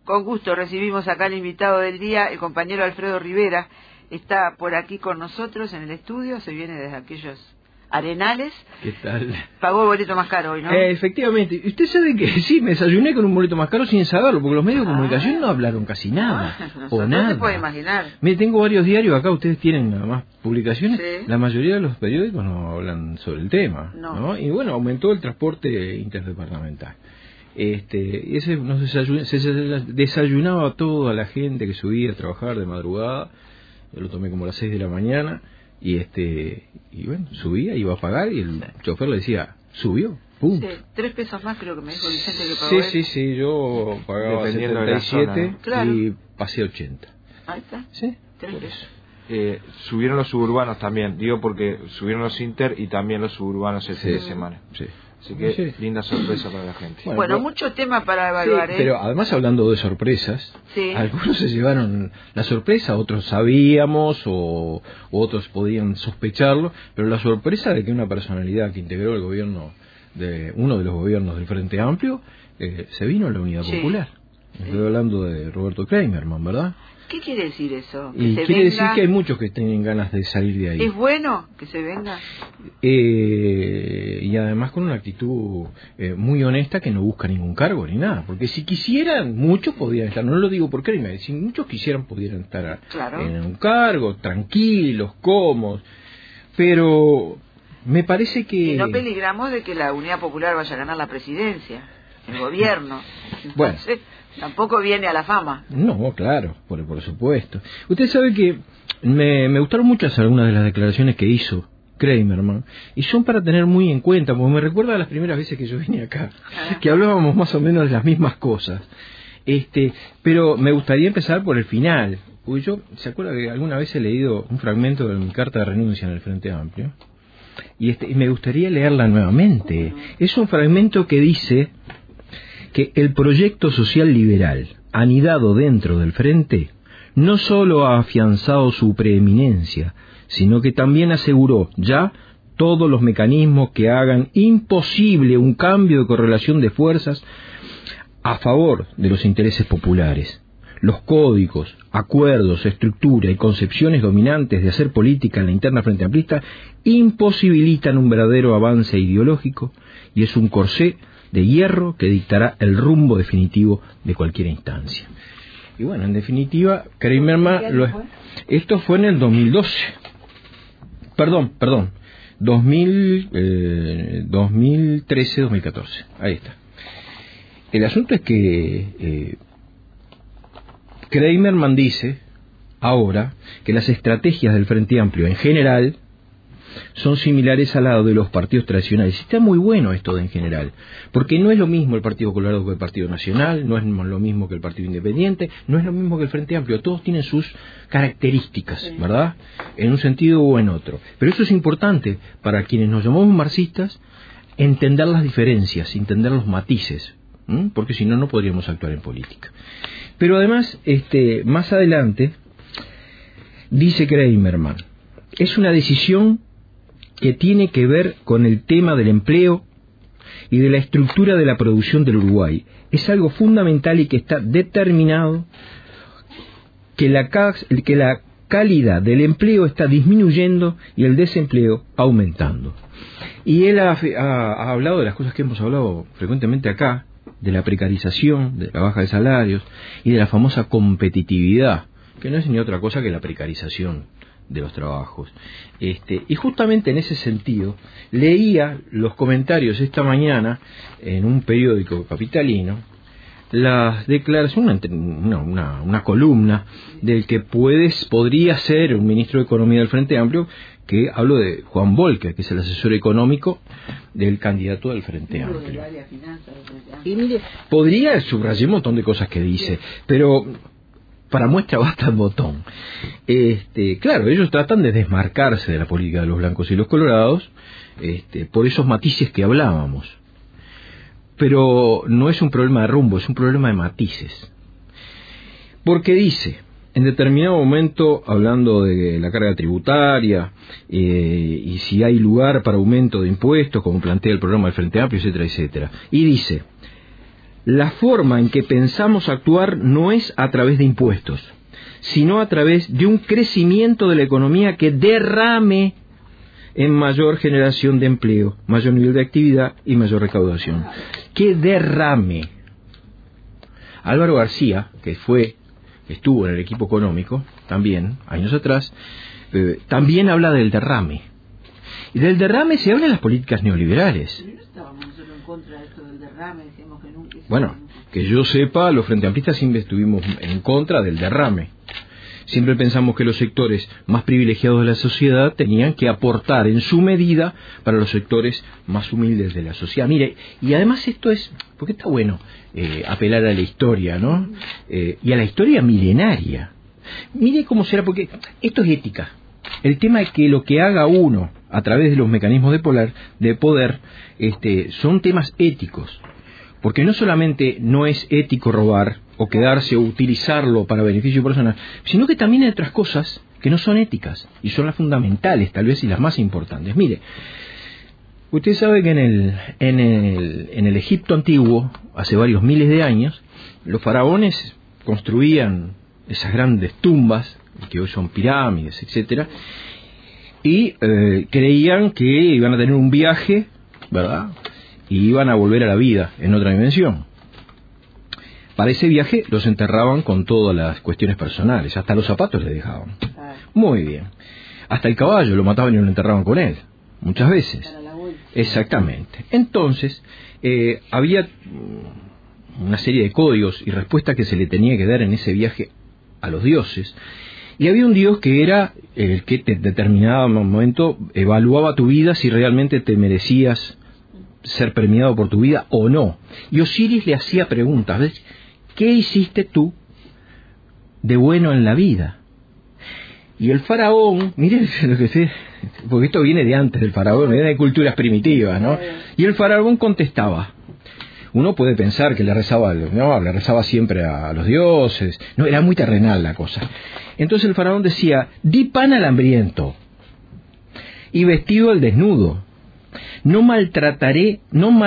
Con gusto recibimos acá al invitado del día, el compañero Alfredo Rivera. Está por aquí con nosotros en el estudio, se viene desde aquellos arenales. ¿Qué tal? Pagó el boleto más caro hoy, ¿no? Efectivamente. Usted sabe que sí, me desayuné con un boleto más caro sin saberlo, porque los medios de comunicación no hablaron casi nada. O nada. No se puede imaginar. Mire, tengo varios diarios acá, ustedes tienen nada más publicaciones. Sí. La mayoría de los periódicos no hablan sobre el tema. No. Y bueno, aumentó el transporte interdepartamental. Ese se desayunaba toda la gente que subía a trabajar de madrugada. Yo lo tomé como a las 6 de la mañana y bueno, subía, iba a pagar y el chofer le decía, subió, punto. Sí, 3 pesos más creo que me dijo Vicente que pagó. Sí, yo pagaba dependiendo de la 77 zona, Claro. y pasé 80. Ahí está. Sí, 3 por pesos. eso. Subieron los suburbanos también, digo porque subieron los Inter y también los suburbanos el fin de semana. Sí. Así que Sí. linda sorpresa para la gente. Bueno, muchos temas para evaluar, Sí, pero además hablando de sorpresas, Sí. algunos se llevaron la sorpresa, otros sabíamos o otros podían sospecharlo, pero la sorpresa de que una personalidad que integró el gobierno de uno de los gobiernos del Frente Amplio se vino a la Unidad Sí. Popular. Estoy hablando de Roberto Kramerman, ¿verdad? ¿Qué quiere decir eso? ¿Que Y se quiere venga? decir que hay muchos que tienen ganas de salir de ahí. ¿Es bueno que se venga? Y además con una actitud muy honesta, que no busca ningún cargo ni nada, porque si quisieran, muchos podrían estar, no lo digo por Kramer, si muchos quisieran podrían estar Claro. en un cargo, tranquilos, cómodos, pero me parece que... Y no peligramos de que la Unidad Popular vaya a ganar la presidencia, el gobierno. Bueno. Entonces, tampoco viene a la fama. No, claro, por supuesto. Usted sabe que me gustaron mucho algunas de las declaraciones que hizo Kramerman, y son para tener muy en cuenta, porque me recuerda a las primeras veces que yo vine acá, que hablábamos más o menos de las mismas cosas. Pero me gustaría empezar por el final, porque yo, ¿se acuerda que alguna vez he leído un fragmento de mi carta de renuncia en el Frente Amplio? Y me gustaría leerla nuevamente. Es un fragmento que dice que el proyecto social liberal, anidado dentro del Frente, no solo ha afianzado su preeminencia, sino que también aseguró ya todos los mecanismos que hagan imposible un cambio de correlación de fuerzas a favor de los intereses populares. Los códigos, acuerdos, estructura y concepciones dominantes de hacer política en la interna frente amplista imposibilitan un verdadero avance ideológico, y es un corsé de hierro que dictará el rumbo definitivo de cualquier instancia. Y bueno, en definitiva, Kramerman, esto fue en el 2012. Perdón, 2013, 2014. Ahí está. El asunto es que Kramerman dice ahora que las estrategias del Frente Amplio en general son similares a la de los partidos tradicionales. Está muy bueno esto de en general, porque no es lo mismo el Partido Colorado que el Partido Nacional, no es lo mismo que el Partido Independiente, no es lo mismo que el Frente Amplio, todos tienen sus características, ¿verdad? En un sentido o en otro. Pero eso es importante para quienes nos llamamos marxistas, entender las diferencias, entender los matices, porque si no, no podríamos actuar en política. Pero además, más adelante, dice Kramerman, es una decisión que tiene que ver con el tema del empleo y de la estructura de la producción del Uruguay. Es algo fundamental y que está determinado que la calidad del empleo está disminuyendo y el desempleo aumentando. Y él ha hablado de las cosas que hemos hablado frecuentemente acá, de la precarización, de la baja de salarios y de la famosa competitividad, que no es ni otra cosa que la precarización de los trabajos. Y justamente en ese sentido leía los comentarios esta mañana en un periódico capitalino, las declaraciones, una columna del que podría ser un ministro de Economía del Frente Amplio, que hablo de Juan Volcker, que es el asesor económico del candidato del Frente Amplio. Y mire, podría subrayar un montón de cosas que dice, pero para muestra basta el botón. Claro, ellos tratan de desmarcarse de la política de los blancos y los colorados, por esos matices que hablábamos. Pero no es un problema de rumbo, es un problema de matices. Porque dice, en determinado momento, hablando de la carga tributaria, y si hay lugar para aumento de impuestos, como plantea el programa del Frente Amplio, etcétera, etcétera. Y dice, la forma en que pensamos actuar no es a través de impuestos, sino a través de un crecimiento de la economía que derrame en mayor generación de empleo, mayor nivel de actividad y mayor recaudación. Que derrame. Álvaro García, que estuvo en el equipo económico, también, años atrás, también habla del derrame. Y del derrame se habla en las políticas neoliberales. Pero no estábamos nosotros en contra de esto del derrame, decíamos que nunca... Bueno, que yo sepa, los Frente Amplistas siempre estuvimos en contra del derrame. Siempre pensamos que los sectores más privilegiados de la sociedad tenían que aportar en su medida para los sectores más humildes de la sociedad. Mire, y además esto es, porque está bueno apelar a la historia, ¿no? Y a la historia milenaria. Mire cómo será, porque esto es ética. El tema es que lo que haga uno a través de los mecanismos de poder son temas éticos. Porque no solamente no es ético robar o quedarse o utilizarlo para beneficio personal, sino que también hay otras cosas que no son éticas y son las fundamentales, tal vez, y las más importantes. Mire, usted sabe que en el Egipto antiguo, hace varios miles de años, los faraones construían esas grandes tumbas, que hoy son pirámides, etcétera, y creían que iban a tener un viaje, ¿verdad?, y iban a volver a la vida en otra dimensión. Para ese viaje los enterraban con todas las cuestiones personales, hasta los zapatos les dejaban. Muy bien. Hasta el caballo lo mataban y lo enterraban con él, muchas veces. Exactamente. Entonces, había una serie de códigos y respuestas que se le tenía que dar en ese viaje a los dioses. Y había un dios que era el que en determinado momento evaluaba tu vida, si realmente te merecías ser premiado por tu vida o no. Y Osiris le hacía preguntas, ¿ves? ¿Qué hiciste tú de bueno en la vida? Y el faraón, miren lo que sé, porque esto viene de antes del faraón, viene de culturas primitivas, ¿no? Y el faraón contestaba. Uno puede pensar que le rezaba siempre a los dioses, no, era muy terrenal la cosa. Entonces el faraón decía: di pan al hambriento y vestido al desnudo. No maltraté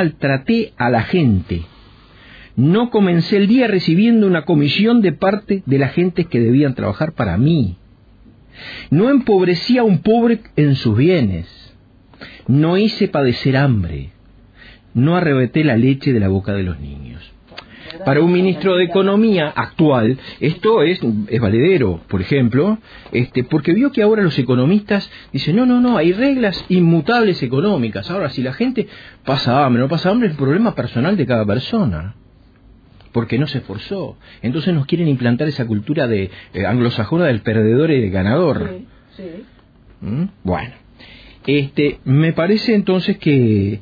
a la gente. No comencé el día recibiendo una comisión de parte de la gente que debían trabajar para mí. No empobrecí a un pobre en sus bienes. No hice padecer hambre. No arrebaté la leche de la boca de los niños. Para un ministro de Economía actual, esto es valedero, por ejemplo, porque vio que ahora los economistas dicen, no, hay reglas inmutables económicas. Ahora, si la gente pasa hambre, no pasa hambre, es el problema personal de cada persona, porque no se esforzó. Entonces nos quieren implantar esa cultura de anglosajona del perdedor y del ganador. Sí. Bueno, me parece entonces que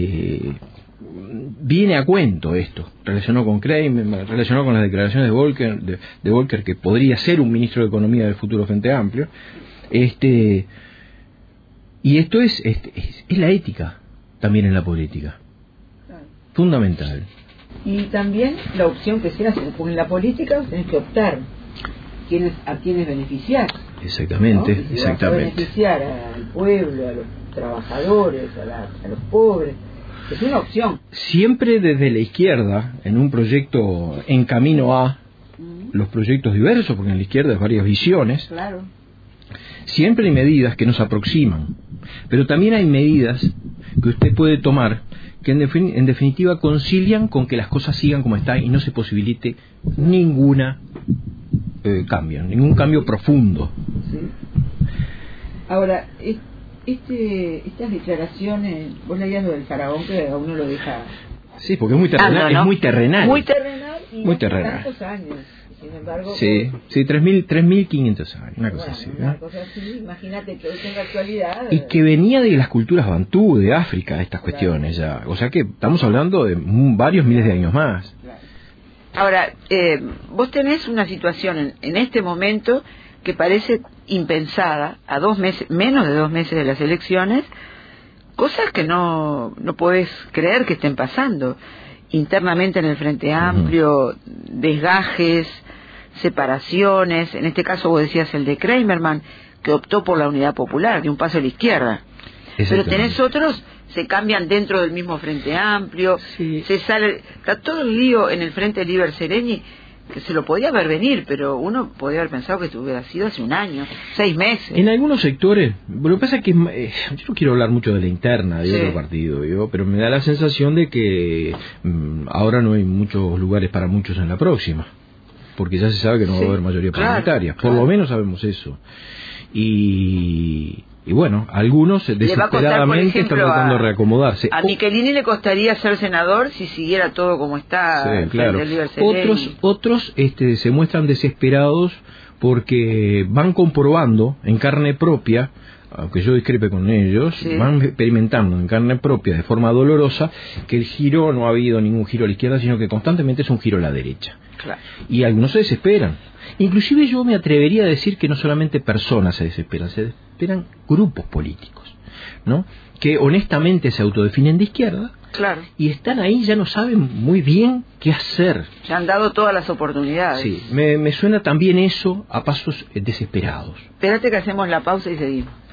viene a cuento esto, relacionado con Kramer, relacionado con las declaraciones de Volcker, que podría ser un ministro de Economía del futuro Frente Amplio. Y esto es la ética también en la política, fundamental. Y también la opción que se hace, porque en la política tenés que optar a quienes beneficiar. Exactamente, ¿no? Si exactamente. vas a beneficiar al pueblo, a los trabajadores, a los pobres. Es una opción. Siempre desde la izquierda, en un proyecto en camino a los proyectos diversos, porque en la izquierda hay varias visiones, claro, siempre hay medidas que nos aproximan, pero también hay medidas que usted puede tomar que en definitiva concilian con que las cosas sigan como están y no se posibilite ningún cambio profundo. Sí. Ahora, estas declaraciones, vos leías lo del faraón, que a uno lo deja... Sí, porque es muy terrenal, no. Es muy terrenal. Muy terrenal y muy terrenal. Tantos años. Sin embargo... Sí, 3.500 años, una cosa así. Una cosa así, imagínate que hoy en la actualidad... Y que venía de las culturas bantú, de África, estas cuestiones ya. O sea que estamos hablando de varios miles de años más. Claro. Ahora, vos tenés una situación en este momento que parece impensada, a 2 meses, menos de 2 meses de las elecciones, cosas que no podés creer que estén pasando internamente en el Frente Amplio, desgajes, separaciones. En este caso vos decías el de Kramerman, que optó por la unidad popular, de un paso a la izquierda, pero tenés otros se cambian dentro del mismo Frente Amplio, Sí. se sale, está todo el lío en el Frente Liber Sereni, que se lo podía ver venir, pero uno podía haber pensado que esto hubiera sido hace un año, 6 meses. En algunos sectores, lo que pasa es que yo no quiero hablar mucho de la interna de Sí. otro partido, pero me da la sensación de que ahora no hay muchos lugares para muchos en la próxima, porque ya se sabe que no va a haber mayoría parlamentaria, por lo menos sabemos eso. Y bueno, algunos desesperadamente están tratando de reacomodarse. A Michelini le costaría ser senador si siguiera todo como está. Sí, claro. El Liber Sereni. Otros se muestran desesperados porque van comprobando en carne propia, aunque yo discrepe con ellos, Sí. van experimentando en carne propia de forma dolorosa que el giro no ha habido ningún giro a la izquierda, sino que constantemente es un giro a la derecha. Claro. Y algunos se desesperan. Inclusive yo me atrevería a decir que no solamente personas se desesperan grupos políticos, ¿no? Que honestamente se autodefinen de izquierda. Claro. Y están ahí, ya no saben muy bien qué hacer. Se han dado todas las oportunidades. Sí, me suena también eso a pasos desesperados. Espérate que hacemos la pausa y seguimos.